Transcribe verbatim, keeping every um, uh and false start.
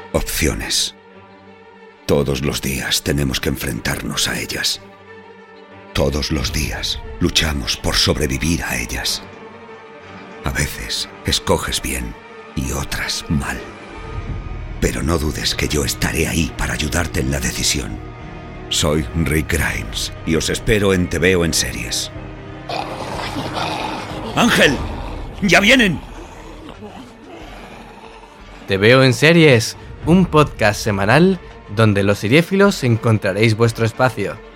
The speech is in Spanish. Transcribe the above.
opciones. Todos los días tenemos que enfrentarnos a ellas. Todos los días luchamos por sobrevivir a ellas. A veces escoges bien y otras mal. Pero no dudes que yo estaré ahí para ayudarte en la decisión. Soy Rick Grimes y os espero en Te Veo en Series. ¡Ángel! ¡Ya vienen! Te Veo en Series, un podcast semanal donde los seriéfilos encontraréis vuestro espacio.